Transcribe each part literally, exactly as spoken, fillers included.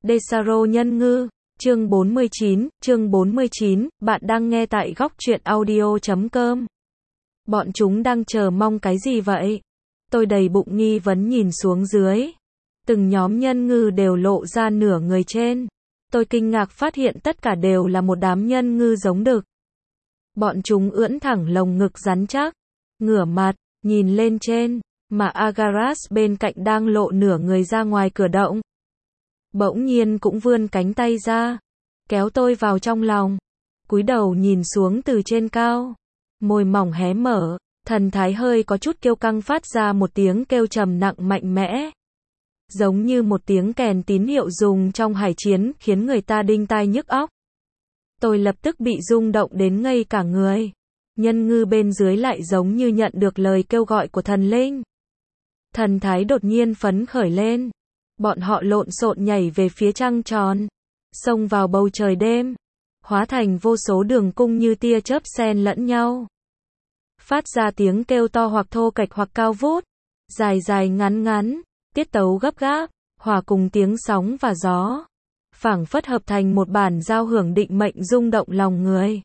Desaro nhân ngư, chương bốn mươi chín, chương bốn mươi chín, bạn đang nghe tại góc truyện audio chấm com. Bọn chúng đang chờ mong cái gì vậy? Tôi đầy bụng nghi vấn nhìn xuống dưới. Từng nhóm nhân ngư đều lộ ra nửa người trên. Tôi kinh ngạc phát hiện tất cả đều là một đám nhân ngư giống đực. Bọn chúng ưỡn thẳng lồng ngực rắn chắc, ngửa mặt, nhìn lên trên, mà Agaras bên cạnh đang lộ nửa người ra ngoài cửa động. Bỗng nhiên cũng vươn cánh tay ra, kéo tôi vào trong lòng, cúi đầu nhìn xuống từ trên cao, môi mỏng hé mở, thần thái hơi có chút kiêu căng phát ra một tiếng kêu trầm nặng mạnh mẽ. Giống như một tiếng kèn tín hiệu dùng trong hải chiến khiến người ta đinh tai nhức óc. Tôi lập tức bị rung động đến ngây cả người. Nhân ngư bên dưới lại giống như nhận được lời kêu gọi của thần linh. Thần thái đột nhiên phấn khởi lên. Bọn họ lộn xộn nhảy về phía trăng tròn, xông vào bầu trời đêm, hóa thành vô số đường cung như tia chớp xen lẫn nhau. Phát ra tiếng kêu to hoặc thô kệch hoặc cao vút, dài dài ngắn ngắn, tiết tấu gấp gáp, hòa cùng tiếng sóng và gió, phảng phất hợp thành một bản giao hưởng định mệnh rung động lòng người.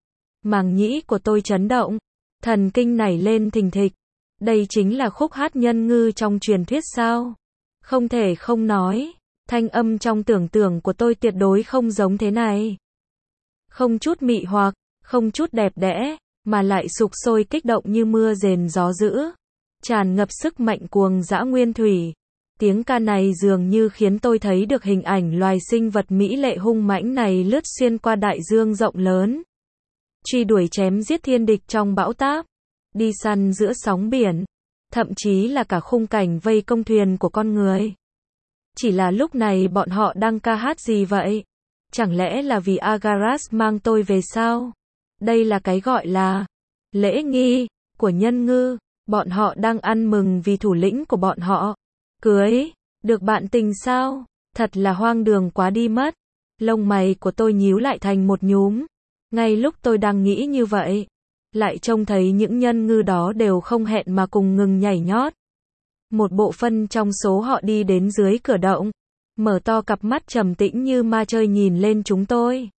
Màng nhĩ của tôi chấn động, thần kinh nảy lên thình thịch. Đây chính là khúc hát nhân ngư trong truyền thuyết sao? Không thể không nói, thanh âm trong tưởng tượng của tôi tuyệt đối không giống thế này. Không chút mị hoặc, không chút đẹp đẽ, mà lại sục sôi kích động như mưa rền gió dữ, tràn ngập sức mạnh cuồng dã nguyên thủy. Tiếng ca này dường như khiến tôi thấy được hình ảnh loài sinh vật mỹ lệ hung mãnh này lướt xuyên qua đại dương rộng lớn, truy đuổi chém giết thiên địch trong bão táp, đi săn giữa sóng biển, thậm chí là cả khung cảnh vây công thuyền của con người. Chỉ là lúc này bọn họ đang ca hát gì vậy? Chẳng lẽ là vì Agaras mang tôi về sao? Đây là cái gọi là lễ nghi của nhân ngư. Bọn họ đang ăn mừng vì thủ lĩnh của bọn họ cưới được bạn tình sao? Thật là hoang đường quá đi mất. Lông mày của tôi nhíu lại thành một nhúm. Ngay lúc tôi đang nghĩ như vậy, lại trông thấy những nhân ngư đó đều không hẹn mà cùng ngừng nhảy nhót. Một bộ phân trong số họ đi đến dưới cửa động, mở to cặp mắt trầm tĩnh như ma chơi nhìn lên chúng tôi.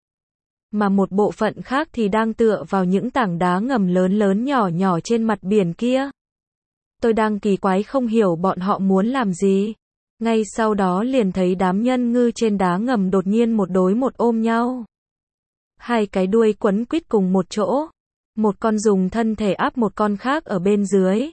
Mà một bộ phận khác thì đang tựa vào những tảng đá ngầm lớn lớn nhỏ nhỏ trên mặt biển kia. Tôi đang kỳ quái không hiểu bọn họ muốn làm gì. Ngay sau đó liền thấy đám nhân ngư trên đá ngầm đột nhiên một đối một ôm nhau. Hai cái đuôi quấn quýt cùng một chỗ. Một con dùng thân thể áp một con khác ở bên dưới.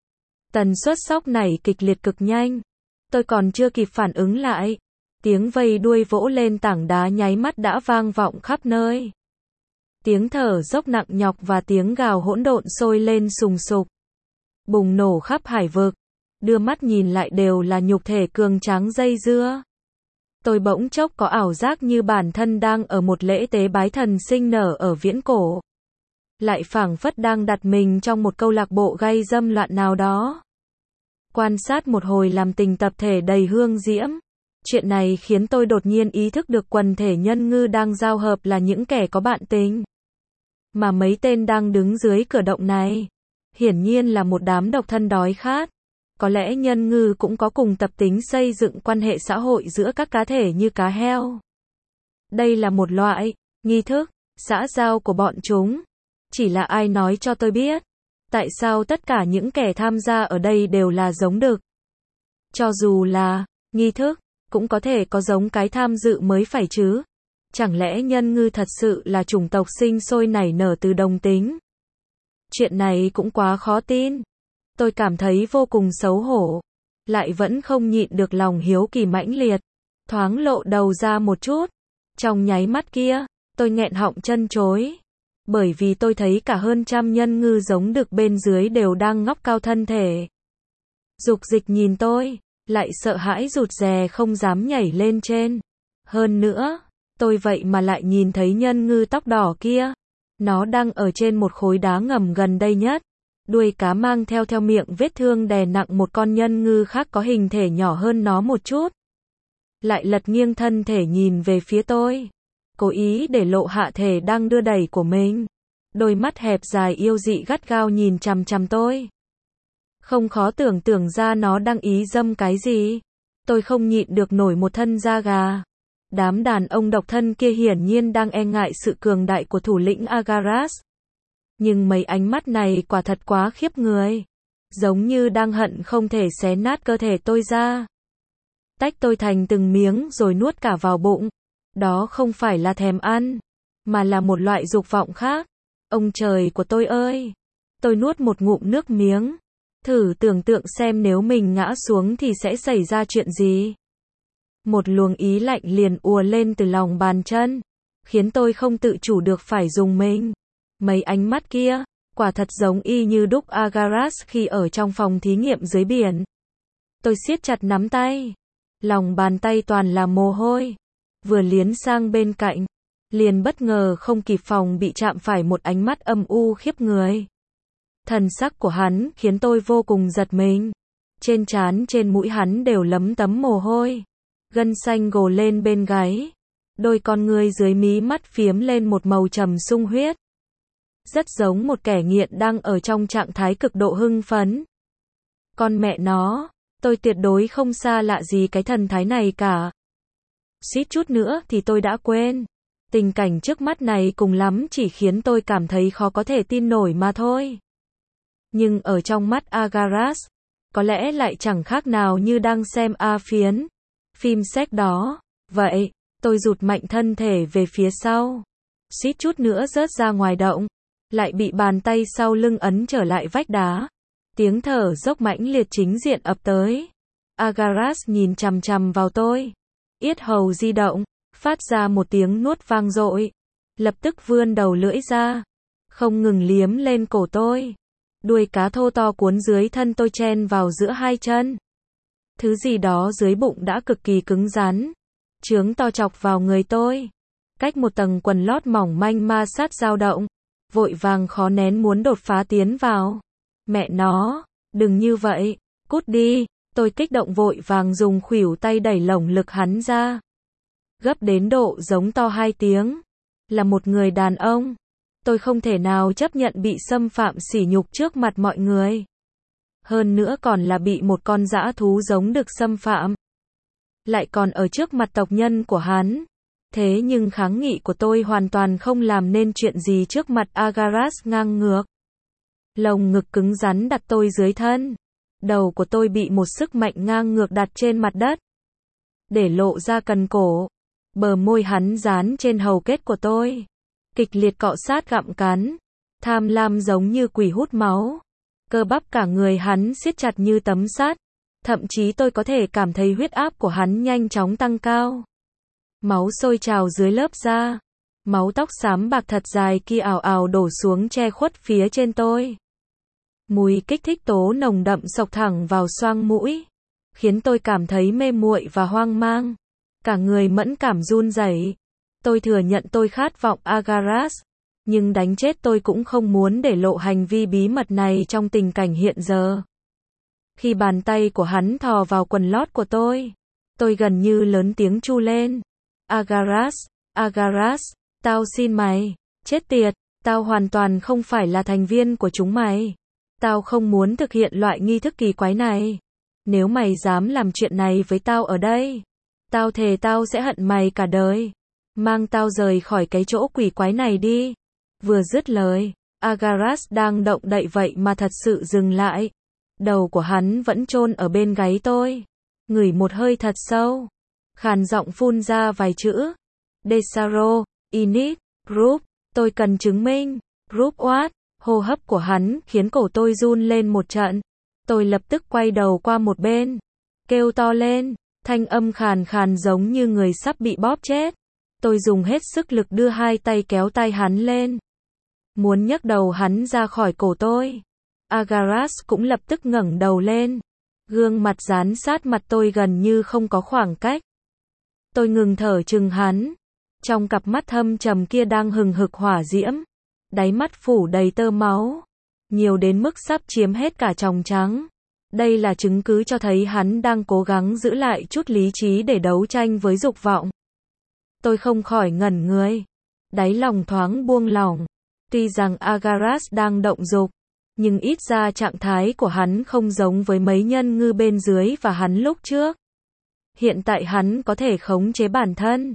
Tần suất sóc nảy kịch liệt cực nhanh. Tôi còn chưa kịp phản ứng lại. Tiếng vây đuôi vỗ lên tảng đá nháy mắt đã vang vọng khắp nơi. Tiếng thở dốc nặng nhọc và tiếng gào hỗn độn sôi lên sùng sục, bùng nổ khắp hải vực. Đưa mắt nhìn lại đều là nhục thể cường tráng dây dưa. Tôi bỗng chốc có ảo giác như bản thân đang ở một lễ tế bái thần sinh nở ở viễn cổ. Lại phảng phất đang đặt mình trong một câu lạc bộ gay dâm loạn nào đó. Quan sát một hồi làm tình tập thể đầy hương diễm. Chuyện này khiến tôi đột nhiên ý thức được quần thể nhân ngư đang giao hợp là những kẻ có bạn tình. Mà mấy tên đang đứng dưới cửa động này, hiển nhiên là một đám độc thân đói khát. Có lẽ nhân ngư cũng có cùng tập tính xây dựng quan hệ xã hội giữa các cá thể như cá heo. Đây là một loại nghi thức xã giao của bọn chúng. Chỉ là ai nói cho tôi biết, tại sao tất cả những kẻ tham gia ở đây đều là giống đực? Cho dù là nghi thức, cũng có thể có giống cái tham dự mới phải chứ. Chẳng lẽ nhân ngư thật sự là chủng tộc sinh sôi nảy nở từ đồng tính? Chuyện này cũng quá khó tin. Tôi cảm thấy vô cùng xấu hổ, lại vẫn không nhịn được lòng hiếu kỳ mãnh liệt, thoáng lộ đầu ra một chút. Trong nháy mắt kia, tôi nghẹn họng chân chối, bởi vì tôi thấy cả hơn trăm nhân ngư giống đực bên dưới đều đang ngóc cao thân thể. Dục dịch nhìn tôi, lại sợ hãi rụt rè không dám nhảy lên trên. Hơn nữa, tôi vậy mà lại nhìn thấy nhân ngư tóc đỏ kia. Nó đang ở trên một khối đá ngầm gần đây nhất. Đuôi cá mang theo theo miệng vết thương đè nặng một con nhân ngư khác có hình thể nhỏ hơn nó một chút. Lại lật nghiêng thân thể nhìn về phía tôi, cố ý để lộ hạ thể đang đưa đẩy của mình. Đôi mắt hẹp dài yêu dị gắt gao nhìn chằm chằm tôi. Không khó tưởng tượng ra nó đang ý dâm cái gì. Tôi không nhịn được nổi một thân da gà. Đám đàn ông độc thân kia hiển nhiên đang e ngại sự cường đại của thủ lĩnh Agaras. Nhưng mấy ánh mắt này quả thật quá khiếp người. Giống như đang hận không thể xé nát cơ thể tôi ra. Tách tôi thành từng miếng rồi nuốt cả vào bụng. Đó không phải là thèm ăn, mà là một loại dục vọng khác. Ông trời của tôi ơi! Tôi nuốt một ngụm nước miếng. Thử tưởng tượng xem nếu mình ngã xuống thì sẽ xảy ra chuyện gì. Một luồng ý lạnh liền ùa lên từ lòng bàn chân, khiến tôi không tự chủ được phải rùng mình. Mấy ánh mắt kia, quả thật giống y như đúc Agaras khi ở trong phòng thí nghiệm dưới biển. Tôi siết chặt nắm tay, lòng bàn tay toàn là mồ hôi. Vừa liến sang bên cạnh, liền bất ngờ không kịp phòng bị chạm phải một ánh mắt âm u khiếp người. Thần sắc của hắn khiến tôi vô cùng giật mình. Trên trán trên mũi hắn đều lấm tấm mồ hôi. Gân xanh gồ lên bên gáy. Đôi con ngươi dưới mí mắt phiếm lên một màu trầm sung huyết. Rất giống một kẻ nghiện đang ở trong trạng thái cực độ hưng phấn. Con mẹ nó, tôi tuyệt đối không xa lạ gì cái thần thái này cả. Suýt chút nữa thì tôi đã quên. Tình cảnh trước mắt này cùng lắm chỉ khiến tôi cảm thấy khó có thể tin nổi mà thôi. Nhưng ở trong mắt Agaras, có lẽ lại chẳng khác nào như đang xem A Phiến, phim sex đó. Vậy, tôi rụt mạnh thân thể về phía sau. Suýt chút nữa rớt ra ngoài động. Lại bị bàn tay sau lưng ấn trở lại vách đá. Tiếng thở dốc mãnh liệt chính diện ập tới. Agaras nhìn chằm chằm vào tôi. Yết hầu di động, phát ra một tiếng nuốt vang dội. Lập tức vươn đầu lưỡi ra, không ngừng liếm lên cổ tôi. Đuôi cá thô to cuốn dưới thân tôi chen vào giữa hai chân. Thứ gì đó dưới bụng đã cực kỳ cứng rắn, chướng to chọc vào người tôi. Cách một tầng quần lót mỏng manh ma sát dao động, vội vàng khó nén muốn đột phá tiến vào. Mẹ nó, đừng như vậy, cút đi. Tôi kích động vội vàng dùng khuỷu tay đẩy lồng lực hắn ra. Gấp đến độ giống to hai tiếng. Là một người đàn ông, tôi không thể nào chấp nhận bị xâm phạm sỉ nhục trước mặt mọi người. Hơn nữa còn là bị một con dã thú giống được xâm phạm. Lại còn ở trước mặt tộc nhân của hắn. Thế nhưng kháng nghị của tôi hoàn toàn không làm nên chuyện gì trước mặt Agaras ngang ngược. Lồng ngực cứng rắn đặt tôi dưới thân. Đầu của tôi bị một sức mạnh ngang ngược đặt trên mặt đất. Để lộ ra cần cổ. Bờ môi hắn dán trên hầu kết của tôi. Kịch liệt cọ sát gặm cắn. Tham lam giống như quỷ hút máu. Cơ bắp cả người hắn siết chặt như tấm sắt. Thậm chí tôi có thể cảm thấy huyết áp của hắn nhanh chóng tăng cao. Máu sôi trào dưới lớp da. Máu tóc xám bạc thật dài kia ào ào đổ xuống che khuất phía trên tôi. Mùi kích thích tố nồng đậm xộc thẳng vào xoang mũi, khiến tôi cảm thấy mê muội và hoang mang. Cả người mẫn cảm run rẩy. Tôi thừa nhận tôi khát vọng Agaras, nhưng đánh chết tôi cũng không muốn để lộ hành vi bí mật này trong tình cảnh hiện giờ. Khi bàn tay của hắn thò vào quần lót của tôi, tôi gần như lớn tiếng tru lên. Agaras, Agaras, tao xin mày, chết tiệt, tao hoàn toàn không phải là thành viên của chúng mày. Tao không muốn thực hiện loại nghi thức kỳ quái này. Nếu mày dám làm chuyện này với tao ở đây, tao thề tao sẽ hận mày cả đời. Mang tao rời khỏi cái chỗ quỷ quái này đi. Vừa dứt lời, Agaras đang động đậy vậy mà thật sự dừng lại. Đầu của hắn vẫn chôn ở bên gáy tôi. Ngửi một hơi thật sâu, khàn giọng phun ra vài chữ. Desaro, Init, Group, tôi cần chứng minh. Group what? Hô hấp của hắn khiến cổ tôi run lên một trận. Tôi lập tức quay đầu qua một bên, kêu to lên, thanh âm khàn khàn giống như người sắp bị bóp chết. Tôi dùng hết sức lực đưa hai tay kéo tay hắn lên, muốn nhấc đầu hắn ra khỏi cổ tôi. Agaras cũng lập tức ngẩng đầu lên, gương mặt dán sát mặt tôi gần như không có khoảng cách. Tôi ngừng thở chừng hắn, trong cặp mắt thâm trầm kia đang hừng hực hỏa diễm. Đáy mắt phủ đầy tơ máu, nhiều đến mức sắp chiếm hết cả tròng trắng. Đây là chứng cứ cho thấy hắn đang cố gắng giữ lại chút lý trí để đấu tranh với dục vọng. Tôi không khỏi ngẩn người, đáy lòng thoáng buông lỏng. Tuy rằng Agaras đang động dục, nhưng ít ra trạng thái của hắn không giống với mấy nhân ngư bên dưới và hắn lúc trước. Hiện tại hắn có thể khống chế bản thân,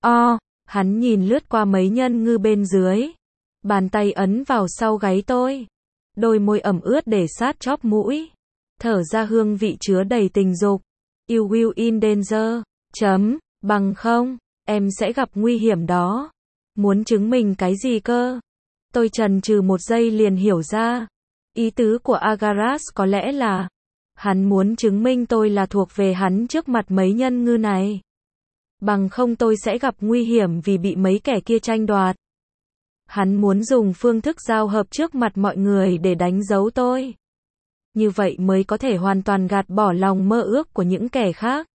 O, hắn nhìn lướt qua mấy nhân ngư bên dưới. Bàn tay ấn vào sau gáy tôi. Đôi môi ẩm ướt để sát chóp mũi. Thở ra hương vị chứa đầy tình dục. You will in danger. Chấm, bằng không, em sẽ gặp nguy hiểm đó. Muốn chứng minh cái gì cơ? Tôi chần chừ một giây liền hiểu ra. Ý tứ của Agaras có lẽ là hắn muốn chứng minh tôi là thuộc về hắn trước mặt mấy nhân ngư này. Bằng không tôi sẽ gặp nguy hiểm vì bị mấy kẻ kia tranh đoạt. Hắn muốn dùng phương thức giao hợp trước mặt mọi người để đánh dấu tôi. Như vậy mới có thể hoàn toàn gạt bỏ lòng mơ ước của những kẻ khác.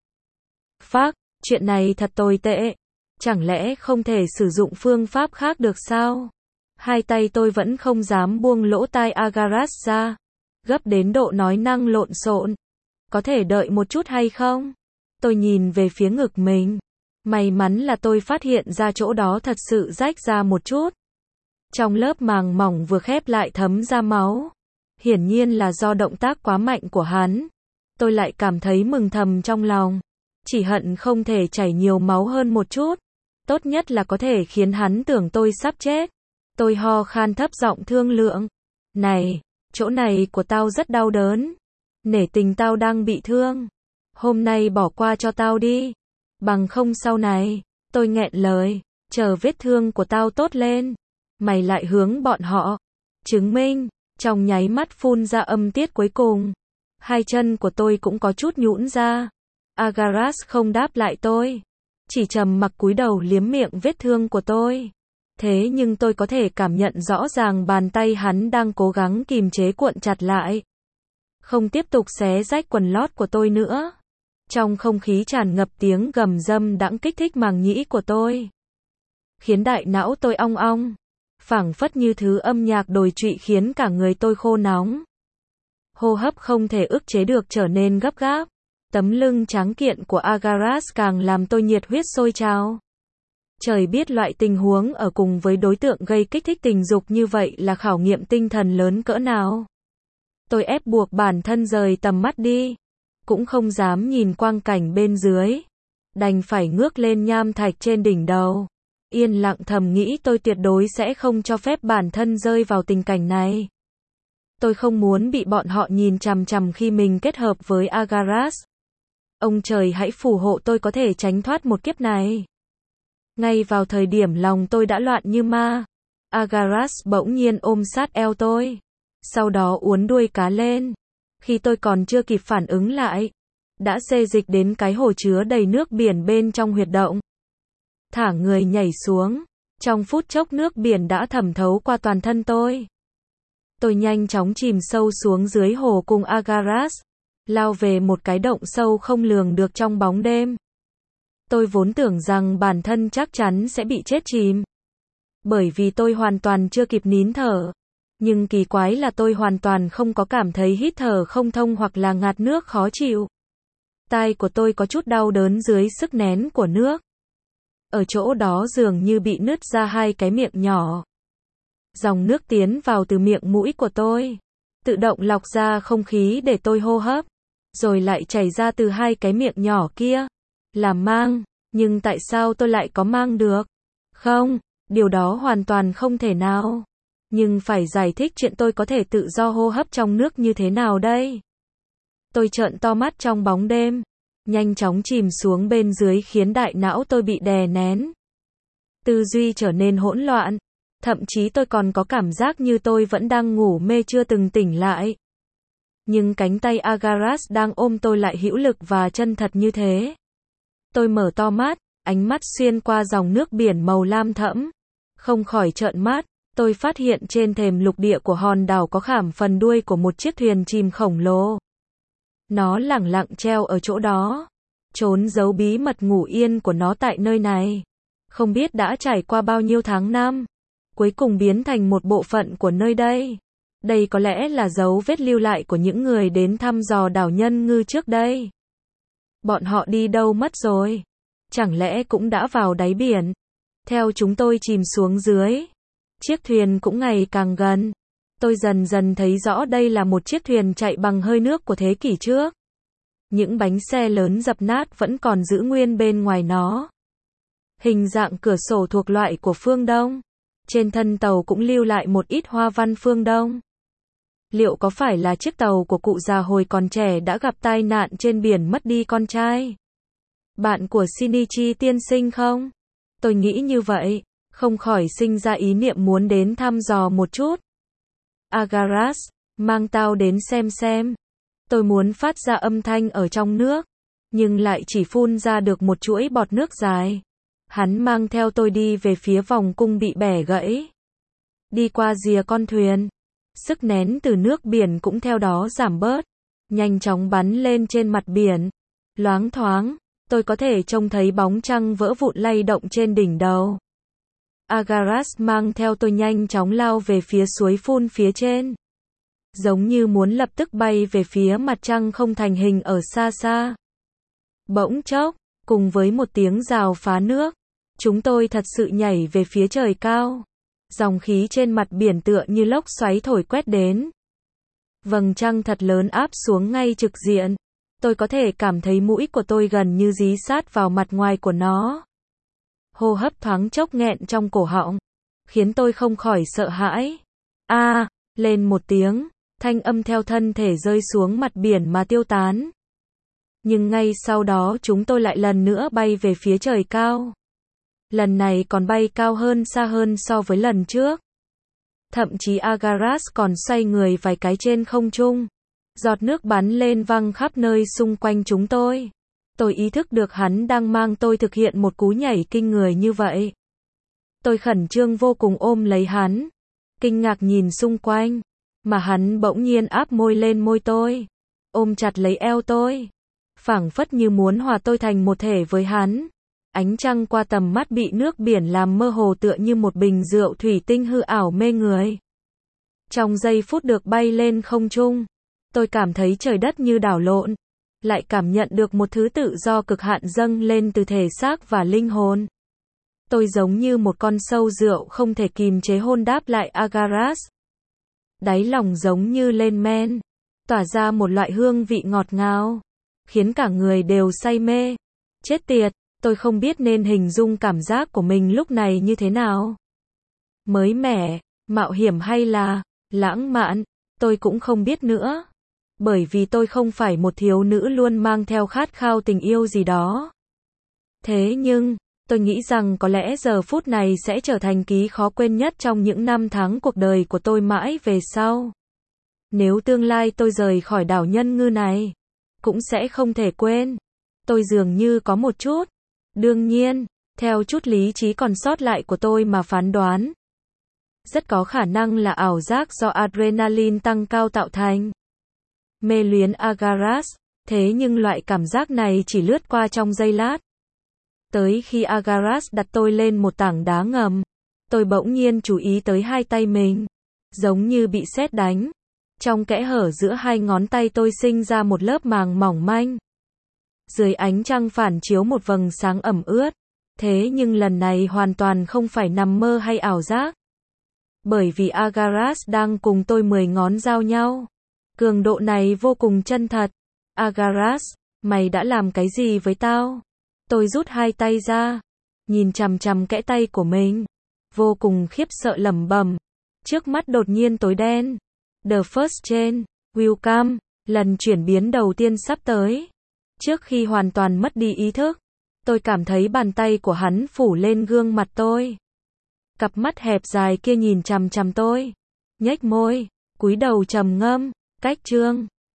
Phác, chuyện này thật tồi tệ. Chẳng lẽ không thể sử dụng phương pháp khác được sao? Hai tay tôi vẫn không dám buông lỗ tai Agaras ra. Gấp đến độ nói năng lộn xộn. Có thể đợi một chút hay không? Tôi nhìn về phía ngực mình. May mắn là tôi phát hiện ra chỗ đó thật sự rách ra một chút. Trong lớp màng mỏng vừa khép lại thấm ra máu. Hiển nhiên là do động tác quá mạnh của hắn. Tôi lại cảm thấy mừng thầm trong lòng. Chỉ hận không thể chảy nhiều máu hơn một chút. Tốt nhất là có thể khiến hắn tưởng tôi sắp chết. Tôi ho khan thấp giọng thương lượng. Này, chỗ này của tao rất đau đớn. Nể tình tao đang bị thương. Hôm nay bỏ qua cho tao đi. Bằng không sau này, tôi nghẹn lời. Chờ vết thương của tao tốt lên. Mày lại hướng bọn họ. Chứng minh. Trong nháy mắt phun ra âm tiết cuối cùng. Hai chân của tôi cũng có chút nhũn ra. Agaras không đáp lại tôi. Chỉ trầm mặc cúi đầu liếm miệng vết thương của tôi. Thế nhưng tôi có thể cảm nhận rõ ràng bàn tay hắn đang cố gắng kìm chế cuộn chặt lại. Không tiếp tục xé rách quần lót của tôi nữa. Trong không khí tràn ngập tiếng gầm dâm đãng kích thích màng nhĩ của tôi. Khiến đại não tôi ong ong. Phảng phất như thứ âm nhạc đồi trụy khiến cả người tôi khô nóng. Hô hấp không thể ức chế được trở nên gấp gáp. Tấm lưng tráng kiện của Agaras càng làm tôi nhiệt huyết sôi trào. Trời biết loại tình huống ở cùng với đối tượng gây kích thích tình dục như vậy là khảo nghiệm tinh thần lớn cỡ nào. Tôi ép buộc bản thân rời tầm mắt đi. Cũng không dám nhìn quang cảnh bên dưới. Đành phải ngước lên nham thạch trên đỉnh đầu. Yên lặng thầm nghĩ tôi tuyệt đối sẽ không cho phép bản thân rơi vào tình cảnh này. Tôi không muốn bị bọn họ nhìn chằm chằm khi mình kết hợp với Agaras. Ông trời hãy phù hộ tôi có thể tránh thoát một kiếp này. Ngay vào thời điểm lòng tôi đã loạn như ma, Agaras bỗng nhiên ôm sát eo tôi. Sau đó uốn đuôi cá lên. Khi tôi còn chưa kịp phản ứng lại, đã xê dịch đến cái hồ chứa đầy nước biển bên trong huyệt động. Thả người nhảy xuống. Trong phút chốc nước biển đã thẩm thấu qua toàn thân tôi. Tôi nhanh chóng chìm sâu xuống dưới hồ cùng Agaras. Lao về một cái động sâu không lường được trong bóng đêm. Tôi vốn tưởng rằng bản thân chắc chắn sẽ bị chết chìm. Bởi vì tôi hoàn toàn chưa kịp nín thở. Nhưng kỳ quái là tôi hoàn toàn không có cảm thấy hít thở không thông hoặc là ngạt nước khó chịu. Tai của tôi có chút đau đớn dưới sức nén của nước. Ở chỗ đó dường như bị nứt ra hai cái miệng nhỏ. Dòng nước tiến vào từ miệng mũi của tôi. Tự động lọc ra không khí để tôi hô hấp. Rồi lại chảy ra từ hai cái miệng nhỏ kia. Là mang. Nhưng tại sao tôi lại có mang được? Không, điều đó hoàn toàn không thể nào. Nhưng phải giải thích chuyện tôi có thể tự do hô hấp trong nước như thế nào đây? Tôi trợn to mắt trong bóng đêm. Nhanh chóng chìm xuống bên dưới khiến đại não tôi bị đè nén. Tư duy trở nên hỗn loạn. Thậm chí tôi còn có cảm giác như tôi vẫn đang ngủ mê chưa từng tỉnh lại. Nhưng cánh tay Agaras đang ôm tôi lại hữu lực và chân thật như thế. Tôi mở to mắt, ánh mắt xuyên qua dòng nước biển màu lam thẫm. Không khỏi trợn mắt, tôi phát hiện trên thềm lục địa của hòn đảo có khảm phần đuôi của một chiếc thuyền chìm khổng lồ. Nó lẳng lặng treo ở chỗ đó. Trốn giấu bí mật ngủ yên của nó tại nơi này. Không biết đã trải qua bao nhiêu tháng năm. Cuối cùng biến thành một bộ phận của nơi đây. Đây có lẽ là dấu vết lưu lại của những người đến thăm dò đảo Nhân Ngư trước đây. Bọn họ đi đâu mất rồi? Chẳng lẽ cũng đã vào đáy biển? Theo chúng tôi chìm xuống dưới. Chiếc thuyền cũng ngày càng gần. Tôi dần dần thấy rõ đây là một chiếc thuyền chạy bằng hơi nước của thế kỷ trước. Những bánh xe lớn dập nát vẫn còn giữ nguyên bên ngoài nó. Hình dạng cửa sổ thuộc loại của phương Đông. Trên thân tàu cũng lưu lại một ít hoa văn phương Đông. Liệu có phải là chiếc tàu của cụ già hồi còn trẻ đã gặp tai nạn trên biển mất đi con trai? Bạn của Shinichi tiên sinh không? Tôi nghĩ như vậy, không khỏi sinh ra ý niệm muốn đến thăm dò một chút. Agaras, mang tao đến xem xem. Tôi muốn phát ra âm thanh ở trong nước, nhưng lại chỉ phun ra được một chuỗi bọt nước dài. Hắn mang theo tôi đi về phía vòng cung bị bẻ gãy. Đi qua rìa con thuyền. Sức nén từ nước biển cũng theo đó giảm bớt. Nhanh chóng bắn lên trên mặt biển. Loáng thoáng, tôi có thể trông thấy bóng trăng vỡ vụn lay động trên đỉnh đầu. Agaras mang theo tôi nhanh chóng lao về phía suối phun phía trên. Giống như muốn lập tức bay về phía mặt trăng không thành hình ở xa xa. Bỗng chốc, cùng với một tiếng rào phá nước, chúng tôi thật sự nhảy về phía trời cao. Dòng khí trên mặt biển tựa như lốc xoáy thổi quét đến. Vầng trăng thật lớn áp xuống ngay trực diện. Tôi có thể cảm thấy mũi của tôi gần như dí sát vào mặt ngoài của nó. Hô hấp thoáng chốc nghẹn trong cổ họng, khiến tôi không khỏi sợ hãi. A, à, lên một tiếng, thanh âm theo thân thể rơi xuống mặt biển mà tiêu tán. Nhưng ngay sau đó chúng tôi lại lần nữa bay về phía trời cao. Lần này còn bay cao hơn xa hơn so với lần trước. Thậm chí Agaras còn xoay người vài cái trên không trung. Giọt nước bắn lên văng khắp nơi xung quanh chúng tôi. Tôi ý thức được hắn đang mang tôi thực hiện một cú nhảy kinh người như vậy. Tôi khẩn trương vô cùng ôm lấy hắn. Kinh ngạc nhìn xung quanh. Mà hắn bỗng nhiên áp môi lên môi tôi. Ôm chặt lấy eo tôi. Phảng phất như muốn hòa tôi thành một thể với hắn. Ánh trăng qua tầm mắt bị nước biển làm mơ hồ tựa như một bình rượu thủy tinh hư ảo mê người. Trong giây phút được bay lên không trung, tôi cảm thấy trời đất như đảo lộn, lại cảm nhận được một thứ tự do cực hạn dâng lên từ thể xác và linh hồn. Tôi giống như một con sâu rượu không thể kìm chế hôn đáp lại Agaras. Đáy lòng giống như lên men, tỏa ra một loại hương vị ngọt ngào, khiến cả người đều say mê. Chết tiệt, tôi không biết nên hình dung cảm giác của mình lúc này như thế nào. Mới mẻ, mạo hiểm hay là lãng mạn, tôi cũng không biết nữa. Bởi vì tôi không phải một thiếu nữ luôn mang theo khát khao tình yêu gì đó. Thế nhưng, tôi nghĩ rằng có lẽ giờ phút này sẽ trở thành ký khó quên nhất trong những năm tháng cuộc đời của tôi mãi về sau. Nếu tương lai tôi rời khỏi đảo nhân ngư này, cũng sẽ không thể quên. Tôi dường như có một chút. Đương nhiên, theo chút lý trí còn sót lại của tôi mà phán đoán. Rất có khả năng là ảo giác do adrenaline tăng cao tạo thành. Mê luyến Agaras, thế nhưng loại cảm giác này chỉ lướt qua trong giây lát. Tới khi Agaras đặt tôi lên một tảng đá ngầm, tôi bỗng nhiên chú ý tới hai tay mình, giống như bị sét đánh. Trong kẽ hở giữa hai ngón tay tôi sinh ra một lớp màng mỏng manh. Dưới ánh trăng phản chiếu một vầng sáng ẩm ướt. Thế nhưng lần này hoàn toàn không phải nằm mơ hay ảo giác. Bởi vì Agaras đang cùng tôi mười ngón giao nhau. Cường độ này vô cùng chân thật. Agaras, mày đã làm cái gì với tao? Tôi rút hai tay ra, nhìn chằm chằm kẽ tay của mình, vô cùng khiếp sợ lẩm bẩm. Trước mắt đột nhiên tối đen. The first change, will come, lần chuyển biến đầu tiên sắp tới. Trước khi hoàn toàn mất đi ý thức, tôi cảm thấy bàn tay của hắn phủ lên gương mặt tôi. Cặp mắt hẹp dài kia nhìn chằm chằm tôi, nhếch môi, cúi đầu trầm ngâm. Cách chương